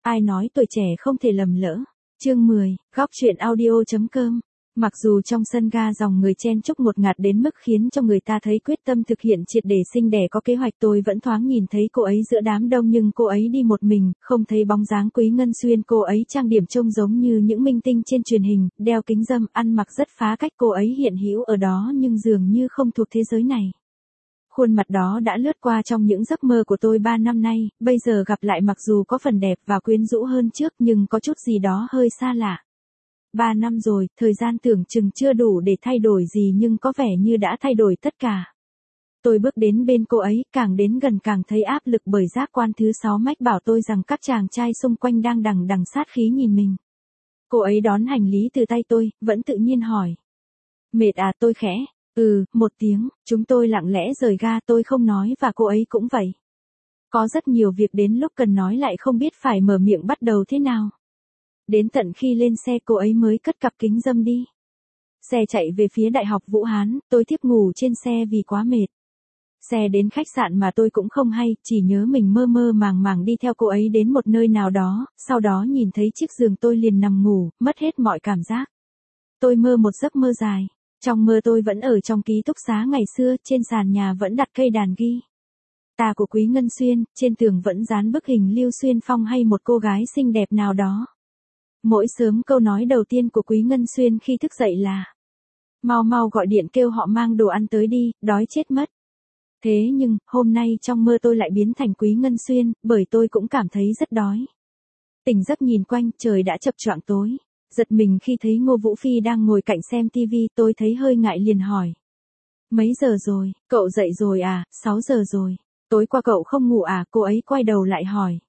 Ai nói tuổi trẻ không thể lầm lỡ. Chương 10, góc truyện audio.com. Mặc dù trong sân ga dòng người chen chúc ngột ngạt đến mức khiến cho người ta thấy quyết tâm thực hiện triệt để sinh đẻ có kế hoạch, tôi vẫn thoáng nhìn thấy cô ấy giữa đám đông, nhưng cô ấy đi một mình, không thấy bóng dáng Quý Ngân Xuyên. Cô ấy trang điểm trông giống như những minh tinh trên truyền hình, đeo kính râm, ăn mặc rất phá cách. Cô ấy hiện hữu ở đó nhưng dường như không thuộc thế giới này. Khuôn mặt đó đã lướt qua trong những giấc mơ của tôi 3 năm nay, bây giờ gặp lại mặc dù có phần đẹp và quyến rũ hơn trước nhưng có chút gì đó hơi xa lạ. 3 năm rồi, thời gian tưởng chừng chưa đủ để thay đổi gì nhưng có vẻ như đã thay đổi tất cả. Tôi bước đến bên cô ấy, càng đến gần càng thấy áp lực bởi giác quan thứ 6 mách bảo tôi rằng các chàng trai xung quanh đang đằng đằng sát khí nhìn mình. Cô ấy đón hành lý từ tay tôi, vẫn tự nhiên hỏi. Mệt à? Tôi khẽ. Một tiếng. Chúng tôi lặng lẽ rời ga, tôi không nói và cô ấy cũng vậy. Có rất nhiều việc đến lúc cần nói lại không biết phải mở miệng bắt đầu thế nào. Đến tận khi lên xe cô ấy mới cất cặp kính râm đi. Xe chạy về phía Đại học Vũ Hán, tôi thiếp ngủ trên xe vì quá mệt. Xe đến khách sạn mà tôi cũng không hay, chỉ nhớ mình mơ mơ màng màng đi theo cô ấy đến một nơi nào đó, sau đó nhìn thấy chiếc giường tôi liền nằm ngủ, mất hết mọi cảm giác. Tôi mơ một giấc mơ dài. Trong mơ tôi vẫn ở trong ký túc xá ngày xưa, trên sàn nhà vẫn đặt cây đàn ghi. Ta của Quý Ngân Xuyên, trên tường vẫn dán bức hình Lưu Xuyên Phong hay một cô gái xinh đẹp nào đó. Mỗi sớm câu nói đầu tiên của Quý Ngân Xuyên khi thức dậy là: mau mau gọi điện kêu họ mang đồ ăn tới đi, đói chết mất. Thế nhưng, hôm nay trong mơ tôi lại biến thành Quý Ngân Xuyên, bởi tôi cũng cảm thấy rất đói. Tỉnh giấc nhìn quanh, trời đã chập choạng tối. Giật mình khi thấy Ngô Vũ Phi đang ngồi cạnh xem tivi, tôi thấy hơi ngại liền hỏi. Mấy giờ rồi? Cậu dậy rồi à? 6 giờ rồi. Tối qua cậu không ngủ à? Cô ấy quay đầu lại hỏi.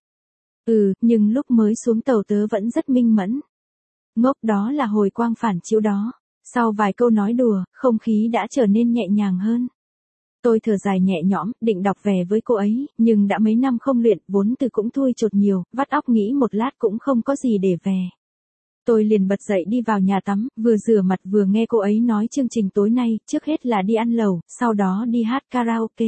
Nhưng lúc mới xuống tàu tớ vẫn rất minh mẫn. Ngốc, đó là hồi quang phản chiếu đó. Sau vài câu nói đùa, không khí đã trở nên nhẹ nhàng hơn. Tôi thở dài nhẹ nhõm, định đọc về với cô ấy, nhưng đã mấy năm không luyện, vốn từ cũng thui chột nhiều, vắt óc nghĩ một lát cũng không có gì để về. Tôi liền bật dậy đi vào nhà tắm, vừa rửa mặt vừa nghe cô ấy nói chương trình tối nay, trước hết là đi ăn lẩu, sau đó đi hát karaoke.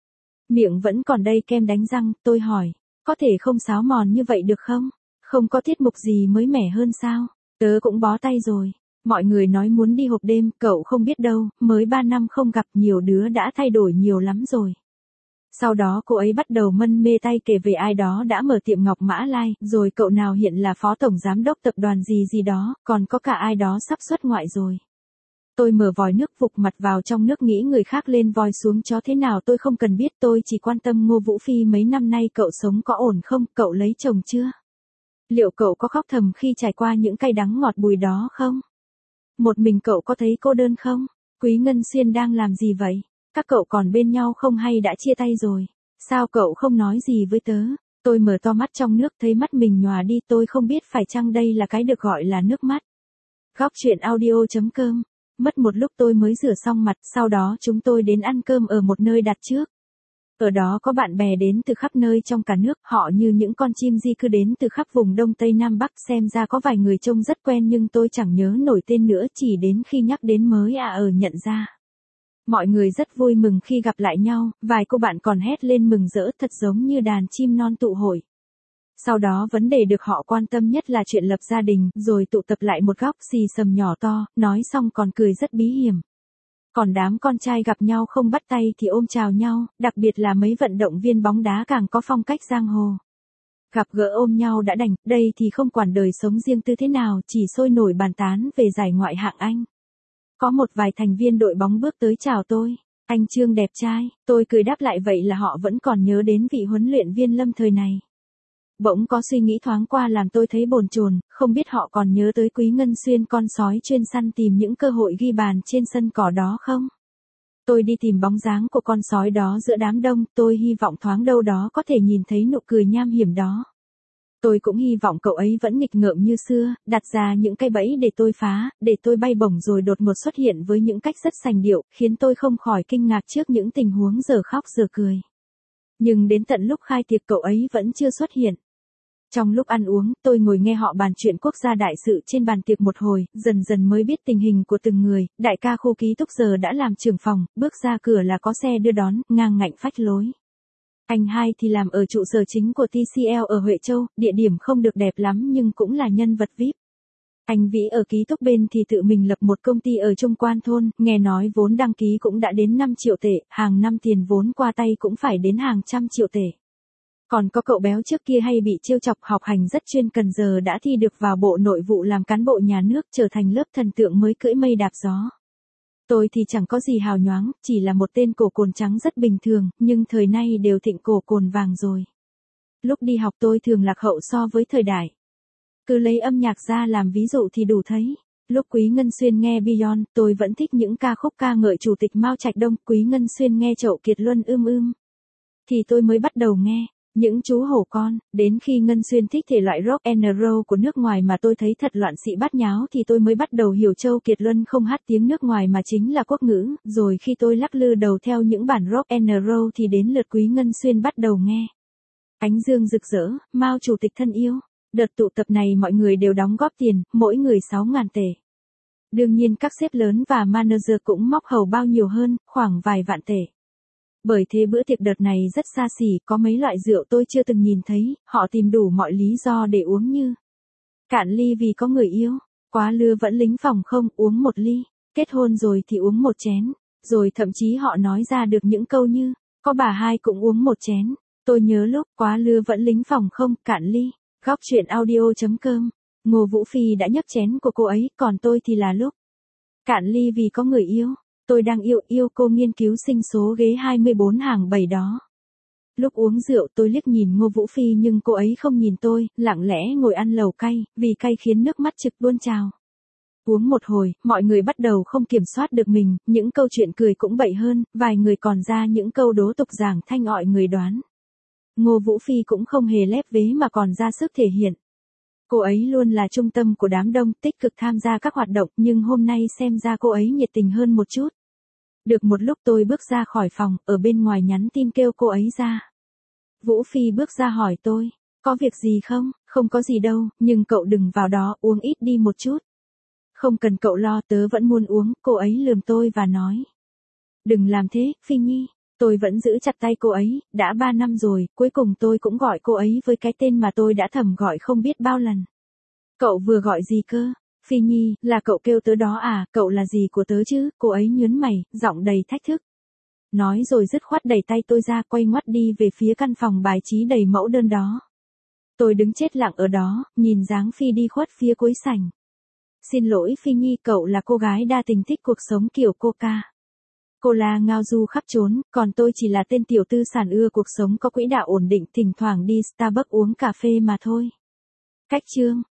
Miệng vẫn còn đầy kem đánh răng, tôi hỏi, có thể không xáo mòn như vậy được không? Không có tiết mục gì mới mẻ hơn sao? Tớ cũng bó tay rồi. Mọi người nói muốn đi hộp đêm, cậu không biết đâu, mới 3 năm không gặp, nhiều đứa đã thay đổi nhiều lắm rồi. Sau đó cô ấy bắt đầu mân mê tay kể về ai đó đã mở tiệm Ngọc Mã Lai, rồi cậu nào hiện là phó tổng giám đốc tập đoàn gì gì đó, còn có cả ai đó sắp xuất ngoại rồi. Tôi mở vòi nước vục mặt vào trong nước nghĩ người khác lên vòi xuống chó thế nào tôi không cần biết, tôi chỉ quan tâm Ngô Vũ Phi mấy năm nay cậu sống có ổn không, cậu lấy chồng chưa? Liệu cậu có khóc thầm khi trải qua những cay đắng ngọt bùi đó không? Một mình cậu có thấy cô đơn không? Quý Ngân Xuyên đang làm gì vậy? Các cậu còn bên nhau không hay đã chia tay rồi? Sao cậu không nói gì với tớ? Tôi mở to mắt trong nước thấy mắt mình nhòa đi, tôi không biết phải chăng đây là cái được gọi là nước mắt. Góc truyện audio.com. Mất một lúc tôi mới rửa xong mặt, sau đó chúng tôi đến ăn cơm ở một nơi đặt trước. Ở đó có bạn bè đến từ khắp nơi trong cả nước, họ như những con chim di cư đến từ khắp vùng Đông Tây Nam Bắc, xem ra có vài người trông rất quen nhưng tôi chẳng nhớ nổi tên nữa, chỉ đến khi nhắc đến mới nhận ra. Mọi người rất vui mừng khi gặp lại nhau, vài cô bạn còn hét lên mừng rỡ thật giống như đàn chim non tụ hội. Sau đó vấn đề được họ quan tâm nhất là chuyện lập gia đình, rồi tụ tập lại một góc xì xầm nhỏ to, nói xong còn cười rất bí hiểm. Còn đám con trai gặp nhau không bắt tay thì ôm chào nhau, đặc biệt là mấy vận động viên bóng đá càng có phong cách giang hồ. Gặp gỡ ôm nhau đã đành, đây thì không quản đời sống riêng tư thế nào, chỉ sôi nổi bàn tán về giải ngoại hạng Anh. Có một vài thành viên đội bóng bước tới chào tôi. Anh Trương đẹp trai, tôi cười đáp lại vậy là họ vẫn còn nhớ đến vị huấn luyện viên Lâm thời này. Bỗng có suy nghĩ thoáng qua làm tôi thấy bồn chồn, không biết họ còn nhớ tới Quý Ngân Xuyên con sói chuyên săn tìm những cơ hội ghi bàn trên sân cỏ đó không? Tôi đi tìm bóng dáng của con sói đó giữa đám đông, tôi hy vọng thoáng đâu đó có thể nhìn thấy nụ cười nham hiểm đó. Tôi cũng hy vọng cậu ấy vẫn nghịch ngợm như xưa, đặt ra những cái bẫy để tôi phá, để tôi bay bổng rồi đột ngột xuất hiện với những cách rất sành điệu, khiến tôi không khỏi kinh ngạc trước những tình huống giờ khóc giờ cười. Nhưng đến tận lúc khai tiệc cậu ấy vẫn chưa xuất hiện. Trong lúc ăn uống, tôi ngồi nghe họ bàn chuyện quốc gia đại sự trên bàn tiệc một hồi, dần dần mới biết tình hình của từng người. Đại ca khu ký túc giờ đã làm trưởng phòng, bước ra cửa là có xe đưa đón, ngang ngạnh phách lối. Anh hai thì làm ở trụ sở chính của TCL ở Huệ Châu, địa điểm không được đẹp lắm nhưng cũng là nhân vật VIP. Anh Vĩ ở ký túc bên thì tự mình lập một công ty ở Trung Quan Thôn, nghe nói vốn đăng ký cũng đã đến 5 triệu tệ, hàng năm tiền vốn qua tay cũng phải đến hàng trăm triệu tệ. Còn có cậu béo trước kia hay bị trêu chọc học hành rất chuyên cần giờ đã thi được vào Bộ Nội vụ làm cán bộ nhà nước trở thành lớp thần tượng mới cưỡi mây đạp gió. Tôi thì chẳng có gì hào nhoáng, chỉ là một tên cổ cồn trắng rất bình thường, nhưng thời nay đều thịnh cổ cồn vàng rồi. Lúc đi học tôi thường lạc hậu so với thời đại. Cứ lấy âm nhạc ra làm ví dụ thì đủ thấy. Lúc Quý Ngân Xuyên nghe Beyond, tôi vẫn thích những ca khúc ca ngợi Chủ tịch Mao Trạch Đông. Quý Ngân Xuyên nghe Chậu Kiệt Luân thì tôi mới bắt đầu nghe những chú hổ con. Đến khi Ngân Xuyên thích thể loại rock and roll của nước ngoài mà tôi thấy thật loạn xị bát nháo thì tôi mới bắt đầu hiểu Châu Kiệt Luân không hát tiếng nước ngoài mà chính là quốc ngữ. Rồi khi tôi lắc lư đầu theo những bản rock and roll thì đến lượt Quý Ngân Xuyên bắt đầu nghe Ánh Dương Rực Rỡ, Mao Chủ tịch thân yêu. Đợt tụ tập này mọi người đều đóng góp tiền, mỗi người 6.000 tệ. Đương nhiên các sếp lớn và manager cũng móc hầu bao nhiêu hơn, khoảng vài vạn tệ. Bởi thế bữa tiệc đợt này rất xa xỉ, có mấy loại rượu tôi chưa từng nhìn thấy, họ tìm đủ mọi lý do để uống như cạn ly vì có người yêu, quá lưa vẫn lính phòng không, uống một ly, kết hôn rồi thì uống một chén, rồi thậm chí họ nói ra được những câu như, có bà hai cũng uống một chén. Tôi nhớ lúc quá lưa vẫn lính phòng không, cạn ly. Góc chuyện audio.com, Ngô Vũ Phi đã nhấp chén của cô ấy, còn tôi thì là lúc cạn ly vì có người yêu. Tôi đang yêu cô nghiên cứu sinh số ghế 24 hàng 7 đó. Lúc uống rượu tôi liếc nhìn Ngô Vũ Phi nhưng cô ấy không nhìn tôi, lặng lẽ ngồi ăn lẩu cay, vì cay khiến nước mắt trực tuôn trào. Uống một hồi, mọi người bắt đầu không kiểm soát được mình, những câu chuyện cười cũng bậy hơn, vài người còn ra những câu đố tục giảng thanh ọi người đoán. Ngô Vũ Phi cũng không hề lép vế mà còn ra sức thể hiện. Cô ấy luôn là trung tâm của đám đông, tích cực tham gia các hoạt động, nhưng hôm nay xem ra cô ấy nhiệt tình hơn một chút. Được một lúc tôi bước ra khỏi phòng, ở bên ngoài nhắn tin kêu cô ấy ra. Vũ Phi bước ra hỏi tôi, có việc gì không? Không có gì đâu, nhưng cậu đừng vào đó, uống ít đi một chút. Không cần cậu lo, tớ vẫn muốn uống, cô ấy lườm tôi và nói. Đừng làm thế, Phi Nhi. Tôi vẫn giữ chặt tay cô ấy, đã 3 năm rồi, cuối cùng tôi cũng gọi cô ấy với cái tên mà tôi đã thầm gọi không biết bao lần. Cậu vừa gọi gì cơ? Phi Nhi, là cậu kêu tớ đó à, cậu là gì của tớ chứ? Cô ấy nhớn mày, giọng đầy thách thức. Nói rồi dứt khoát đẩy tay tôi ra, quay ngoắt đi về phía căn phòng bài trí đầy mẫu đơn đó. Tôi đứng chết lặng ở đó, nhìn dáng Phi đi khuất phía cuối sảnh. Xin lỗi Phi Nhi, cậu là cô gái đa tình thích cuộc sống kiểu Coca. Cô là ngao du khắp trốn, còn tôi chỉ là tên tiểu tư sản ưa cuộc sống có quỹ đạo ổn định, thỉnh thoảng đi Starbucks uống cà phê mà thôi. Cách chương